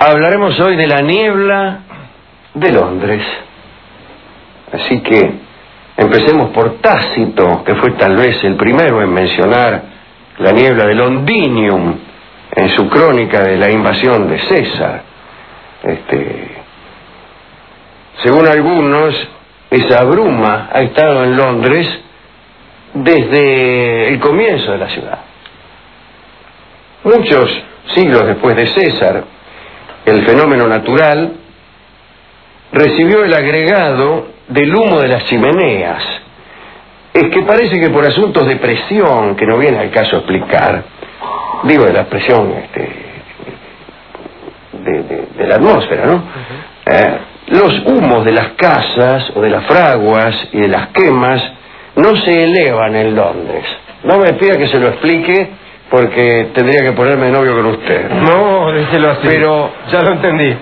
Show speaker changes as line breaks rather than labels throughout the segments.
Hablaremos hoy de la niebla de Londres. Así que empecemos por Tácito, que fue tal vez el primero en mencionar la niebla de Londinium en su crónica de la invasión de César. Según algunos, esa bruma ha estado en Londres desde el comienzo de la ciudad. Muchos siglos después de César, el fenómeno natural recibió el agregado del humo de las chimeneas. Es que parece que por asuntos de presión, que no viene al caso explicar, digo de la presión de la atmósfera, ¿no? Los humos de las casas o de las fraguas y de las quemas no se elevan en Londres. No me pida que se lo explique, porque tendría que ponerme de novio con usted.
No, déjelo así.
Pero
ya lo entendí.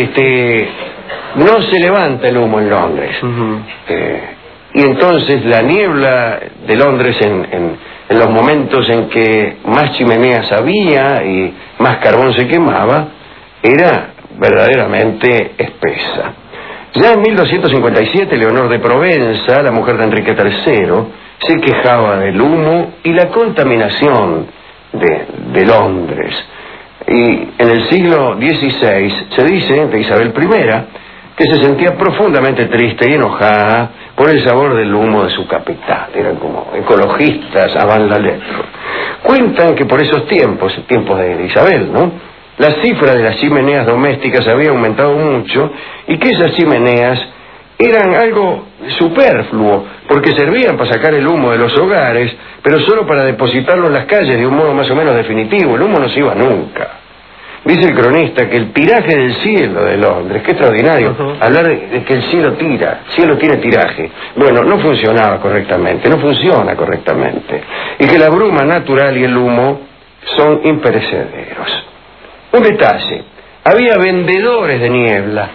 No se levanta el humo en Londres. Y entonces la niebla de Londres en los momentos en que más chimeneas había y más carbón se quemaba, era verdaderamente espesa. Ya en 1257, Leonor de Provenza, la mujer de Enrique III, se quejaba del humo y la contaminación de Londres. Y en el siglo XVI se dice de Isabel I que se sentía profundamente triste y enojada por el sabor del humo de su capital. Eran como ecologistas avant la lettre. Cuentan que por esos tiempos de Isabel, ¿no?, la cifra de las chimeneas domésticas había aumentado mucho y que esas chimeneas eran algo superfluo, porque servían para sacar el humo de los hogares, pero solo para depositarlo en las calles de un modo más o menos definitivo. El humo no se iba nunca. Dice el cronista que el tiraje del cielo de Londres, qué extraordinario, hablar de que el cielo tiene tiraje. Bueno, no funcionaba correctamente, no funciona correctamente. Y que la bruma natural y el humo son imperecederos. Un detalle, había vendedores de niebla.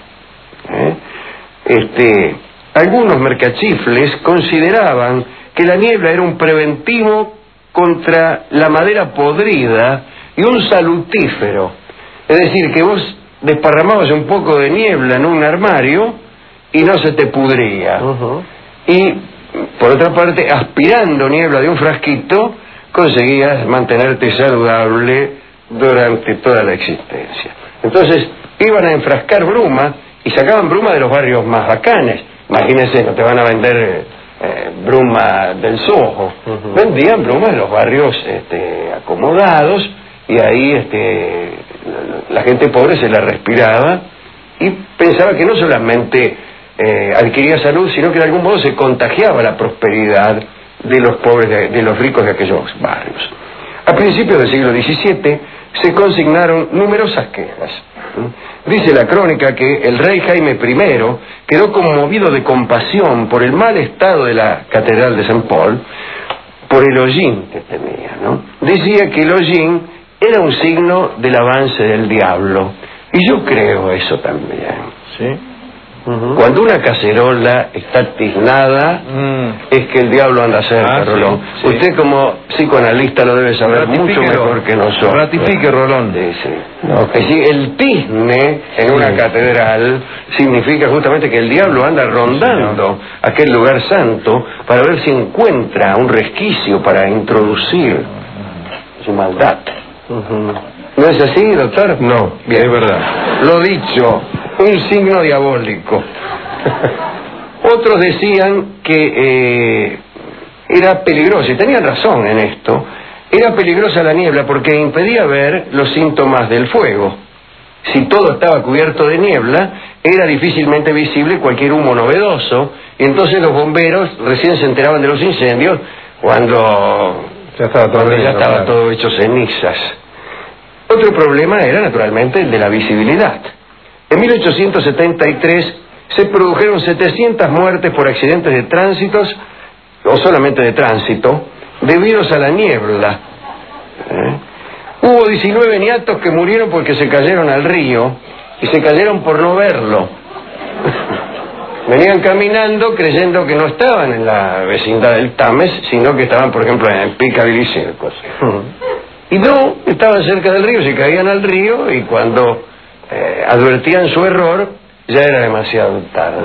Algunos mercachifles consideraban que la niebla era un preventivo contra la madera podrida y un salutífero. Es decir, que vos desparramabas un poco de niebla en un armario y no se te pudría. Y, por otra parte, aspirando niebla de un frasquito, conseguías mantenerte saludable durante toda la existencia. Entonces, iban a enfrascar bruma y sacaban bruma de los barrios más bacanes. Imagínense, no te van a vender bruma del Soho. Vendían bruma de los barrios acomodados, y ahí la gente pobre se la respiraba y pensaba que no solamente adquiría salud, sino que de algún modo se contagiaba la prosperidad de los pobres, de los ricos de aquellos barrios. A principios del siglo XVII se consignaron numerosas quejas. Dice la crónica que el rey Jaime I quedó conmovido de compasión por el mal estado de la catedral de Saint Paul, por el hollín que tenía, ¿no? Decía que el hollín era un signo del avance del diablo, y yo creo eso también. ¿Sí? Cuando una cacerola está tiznada, es que el diablo anda cerca, Rolón. Sí. Usted como psicoanalista lo debe saber mucho mejor que nosotros.
Ratifique, Rolón.
Sí. Es decir, el tizne en una catedral significa justamente que el diablo anda rondando aquel lugar santo para ver si encuentra un resquicio para introducir su maldad. ¿No es así, doctor?
No, bien, es verdad.
Lo dicho, un signo diabólico. Otros decían que era peligroso, y tenían razón en esto. Era peligrosa la niebla porque impedía ver los síntomas del fuego. Si todo estaba cubierto de niebla, era difícilmente visible cualquier humo novedoso, y entonces los bomberos recién se enteraban de los incendios cuando ya estaba todo hecho cenizas. Otro problema era naturalmente el de la visibilidad. En 1873 se produjeron 700 muertes por accidentes de tránsitos, o solamente de tránsito, debidos a la niebla. Hubo 19 niatos que murieron porque se cayeron al río, y se cayeron por no verlo. Venían caminando creyendo que no estaban en la vecindad del Tames, sino que estaban, por ejemplo, en Piccadilly Circus. Y no, estaban cerca del río, se caían al río, y cuando advertían su error, ya era demasiado tarde.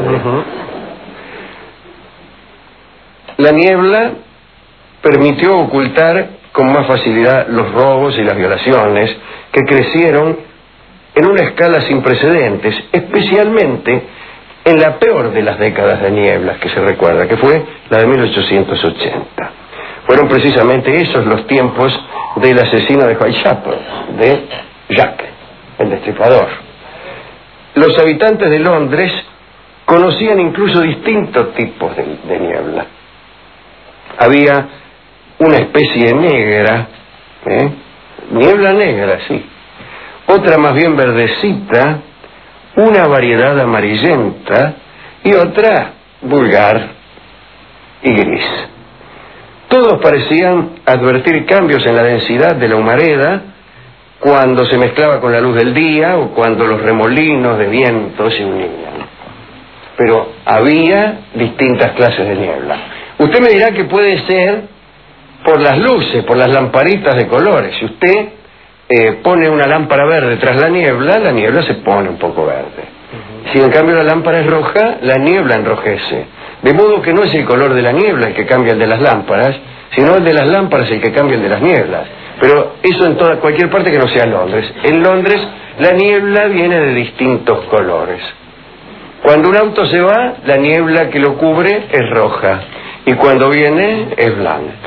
La niebla permitió ocultar con más facilidad los robos y las violaciones, que crecieron en una escala sin precedentes, especialmente en la peor de las décadas de nieblas que se recuerda, que fue la de 1880. Fueron precisamente esos los tiempos del asesino de Whitechapel, de Jack, el Destripador. Los habitantes de Londres conocían incluso distintos tipos de niebla. Había una especie negra, niebla negra, sí. Otra más bien verdecita, una variedad amarillenta y otra vulgar y gris. Todos parecían advertir cambios en la densidad de la humareda cuando se mezclaba con la luz del día o cuando los remolinos de viento se unían. Pero había distintas clases de niebla. Usted me dirá que puede ser por las luces, por las lamparitas de colores. Si usted pone una lámpara verde tras la niebla se pone un poco verde. Si en cambio la lámpara es roja, la niebla enrojece. De modo que no es el color de la niebla el que cambia el de las lámparas, sino el de las lámparas el que cambia el de las nieblas. Pero eso en cualquier parte que no sea Londres. En Londres la niebla viene de distintos colores. Cuando un auto se va, la niebla que lo cubre es roja, y cuando viene es blanca.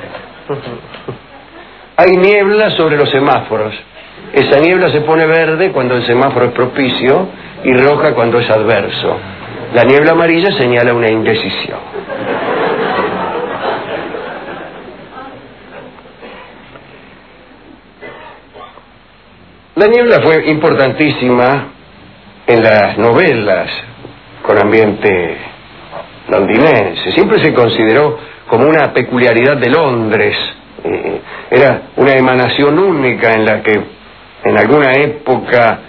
Hay niebla sobre los semáforos. Esa niebla se pone verde cuando el semáforo es propicio y roja cuando es adverso. La niebla amarilla señala una indecisión. La niebla fue importantísima en las novelas con ambiente londinense. Siempre se consideró como una peculiaridad de Londres. Era una emanación única en la que en alguna época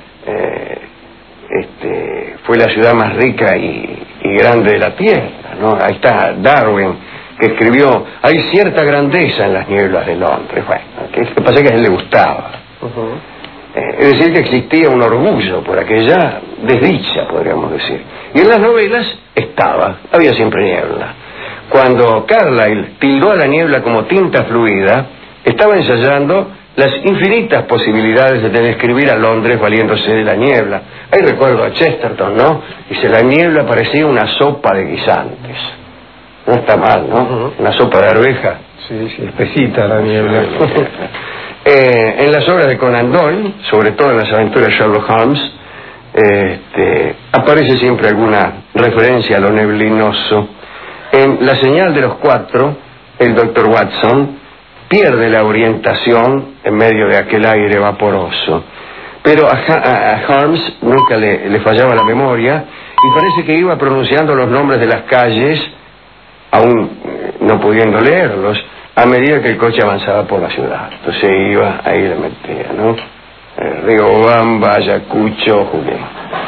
fue la ciudad más rica y grande de la tierra, ¿no? Ahí está Darwin, que escribió: hay cierta grandeza en las nieblas de Londres. Bueno, que pasa que a él le gustaba. Es decir, que existía un orgullo por aquella desdicha, podríamos decir. Y en las novelas había siempre niebla. Cuando Carlyle tildó a la niebla como tinta fluida, estaba ensayando las infinitas posibilidades de describir a Londres valiéndose de la niebla. Ahí recuerdo a Chesterton, ¿no? Dice: la niebla parecía una sopa de guisantes. No está mal, ¿no? Una sopa de arveja.
Sí, sí, espesita la niebla.
En las obras de Conan Doyle, sobre todo en las aventuras de Sherlock Holmes, aparece siempre alguna referencia a lo neblinoso. En La señal de los cuatro, el Dr. Watson pierde la orientación en medio de aquel aire vaporoso. Pero a Holmes nunca le fallaba la memoria, y parece que iba pronunciando los nombres de las calles, aún no pudiendo leerlos, a medida que el coche avanzaba por la ciudad. Entonces iba, ahí le metía, ¿no? Riobamba, Ayacucho, Julián.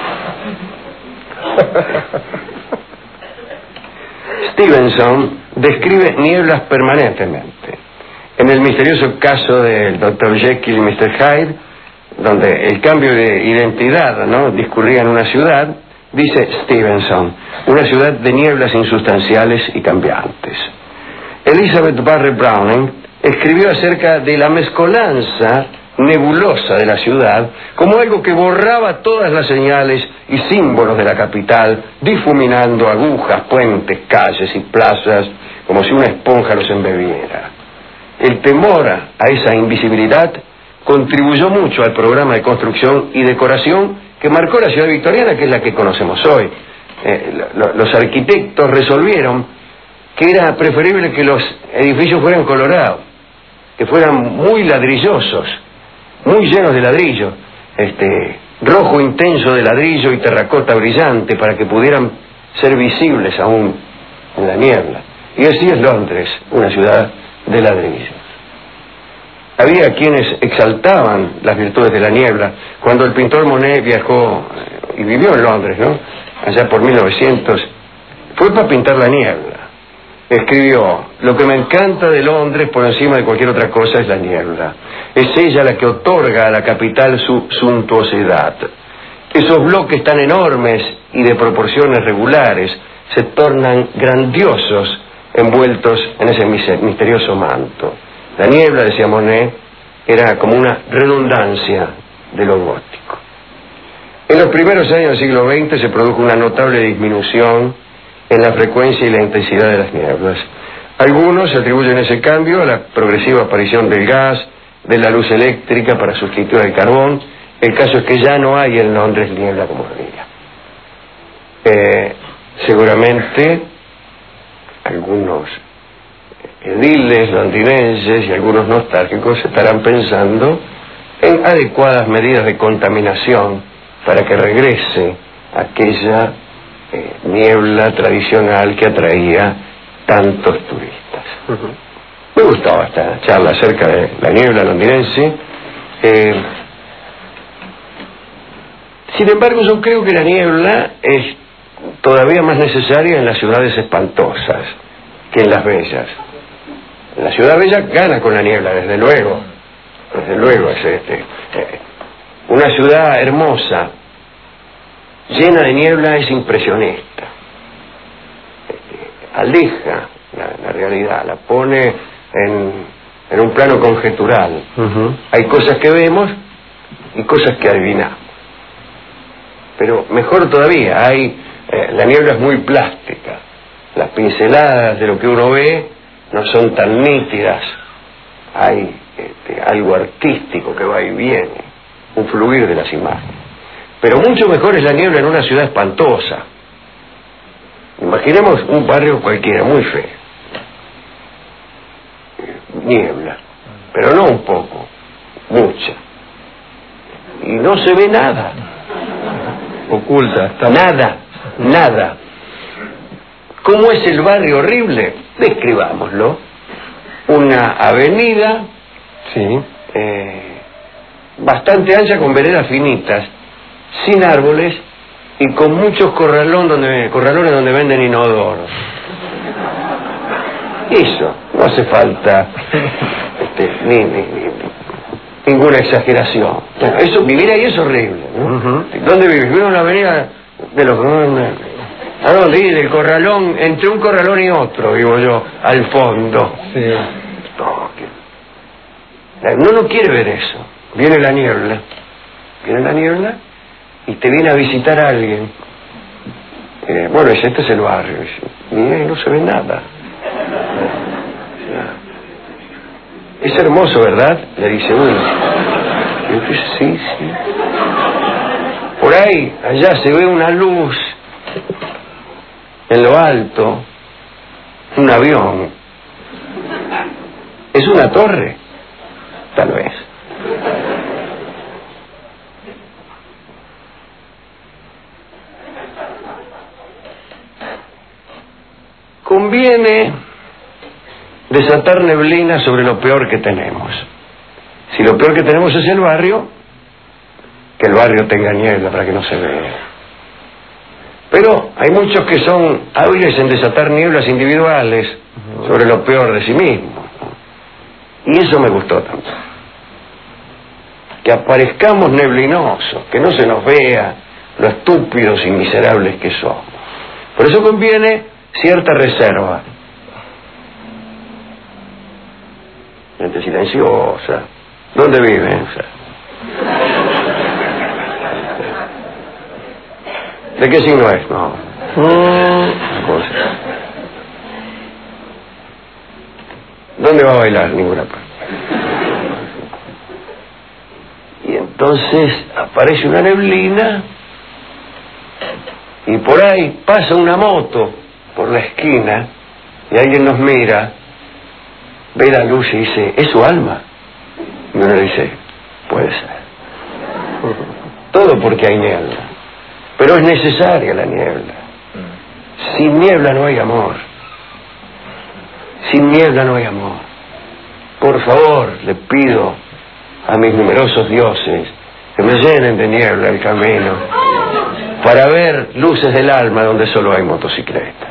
Stevenson describe nieblas permanentemente. En el misterioso caso del Dr. Jekyll y Mr. Hyde, donde el cambio de identidad, ¿no?, discurría en una ciudad, dice Stevenson: una ciudad de nieblas insustanciales y cambiantes. Elizabeth Barrett Browning escribió acerca de la mezcolanza nebulosa de la ciudad como algo que borraba todas las señales y símbolos de la capital, difuminando agujas, puentes, calles y plazas como si una esponja los embebiera. El temor a esa invisibilidad contribuyó mucho al programa de construcción y decoración que marcó la ciudad victoriana, que es la que conocemos hoy. Los arquitectos resolvieron que era preferible que los edificios fueran colorados, que fueran muy ladrillosos, muy llenos de ladrillo, rojo intenso de ladrillo y terracota brillante, para que pudieran ser visibles aún en la niebla. Y así es Londres, una ciudad de ladrillo. Había quienes exaltaban las virtudes de la niebla. Cuando el pintor Monet viajó y vivió en Londres, ¿no?, allá por 1900, fue para pintar la niebla. Escribió: lo que me encanta de Londres por encima de cualquier otra cosa es la niebla. Es ella la que otorga a la capital su suntuosidad. Esos bloques tan enormes y de proporciones regulares se tornan grandiosos envueltos en ese misterioso manto. La niebla, decía Monet, era como una redundancia de lo gótico. En los primeros años del siglo XX se produjo una notable disminución en la frecuencia y la intensidad de las nieblas. Algunos atribuyen ese cambio a la progresiva aparición del gas, de la luz eléctrica para sustituir al carbón. El caso es que ya no hay en Londres niebla como había. Seguramente algunos ediles londinenses y algunos nostálgicos estarán pensando en adecuadas medidas de contaminación para que regrese aquella niebla tradicional que atraía tantos turistas. Me gustaba esta charla acerca de la niebla londinense. Sin embargo, yo creo que la niebla es todavía más necesaria en las ciudades espantosas que en las bellas. La ciudad bella gana con la niebla, desde luego. Desde luego, es una ciudad hermosa, llena de niebla, es impresionista. Aleja la realidad, la pone en un plano conjetural. Hay cosas que vemos y cosas que adivinamos. Pero mejor todavía, la niebla es muy plástica. Las pinceladas de lo que uno ve no son tan nítidas. Hay algo artístico que va y viene, un fluir de las imágenes. Pero mucho mejor es la niebla en una ciudad espantosa. Imaginemos un barrio cualquiera, muy feo. Niebla, pero no un poco, mucha. Y no se ve nada.
Oculta.
Nada. ¿Cómo es el barrio horrible? Describámoslo. Una avenida,
sí,
bastante ancha, con veredas finitas, sin árboles y con muchos corralones donde venden inodoros. Eso, no hace falta ninguna exageración. Eso, vivir ahí es horrible, ¿no? ¿Dónde vives? Vivo en la avenida de los... ¿A dónde? Y del corralón, entre un corralón y otro, digo yo, al fondo.
Sí.
No quiere ver eso. Viene la niebla y te viene a visitar a alguien. Bueno, este es el barrio. Y no se ve nada. Es hermoso, ¿verdad? Le dice uno. Sí. Por ahí, allá se ve una luz en lo alto, un avión. ¿Es una torre? Tal vez. Conviene desatar neblina sobre lo peor que tenemos. Si lo peor que tenemos es el barrio, que el barrio tenga niebla para que no se vea. Pero hay muchos que son hábiles en desatar nieblas individuales sobre lo peor de sí mismos. Y eso me gustó tanto. Que aparezcamos neblinosos, que no se nos vea lo estúpidos y miserables que somos. Por eso conviene cierta reserva. Gente silenciosa. ¿Dónde viven? ¿De qué signo es? No. ¿Dónde va a bailar? Ninguna parte. Y entonces aparece una neblina y por ahí pasa una moto por la esquina y alguien nos mira, ve la luz y dice, ¿es su alma? Y uno le dice, puede ser. Todo porque hay niebla. Pero es necesaria la niebla. Sin niebla no hay amor. Sin niebla no hay amor. Por favor, le pido a mis numerosos dioses que me llenen de niebla el camino para ver luces del alma donde solo hay motocicletas.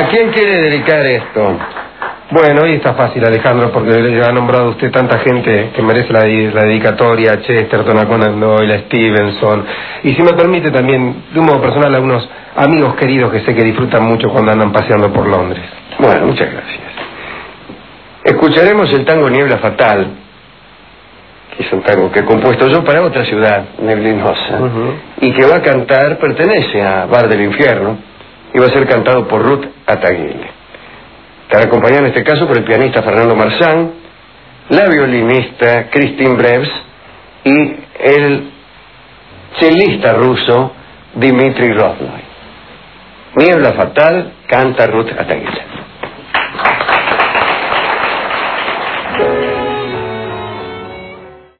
¿A quién quiere dedicar esto?
Bueno, y está fácil, Alejandro, porque le ha nombrado usted tanta gente que merece la dedicatoria: Chesterton, a Conan Doyle, a Stevenson. Y si me permite también, de un modo personal, a unos amigos queridos que sé que disfrutan mucho cuando andan paseando por Londres.
Bueno, muchas gracias. Escucharemos el tango Niebla Fatal, que es un tango que he compuesto yo para otra ciudad neblinosa, y que va a cantar, pertenece a Bar del Infierno, y va a ser cantado por Ruth Ataguile. Estará acompañado en este caso por el pianista Fernando Marzán, la violinista Christine Breves y el chelista ruso Dmitry Rozloy. Niebla Fatal, canta Ruth Ataguile.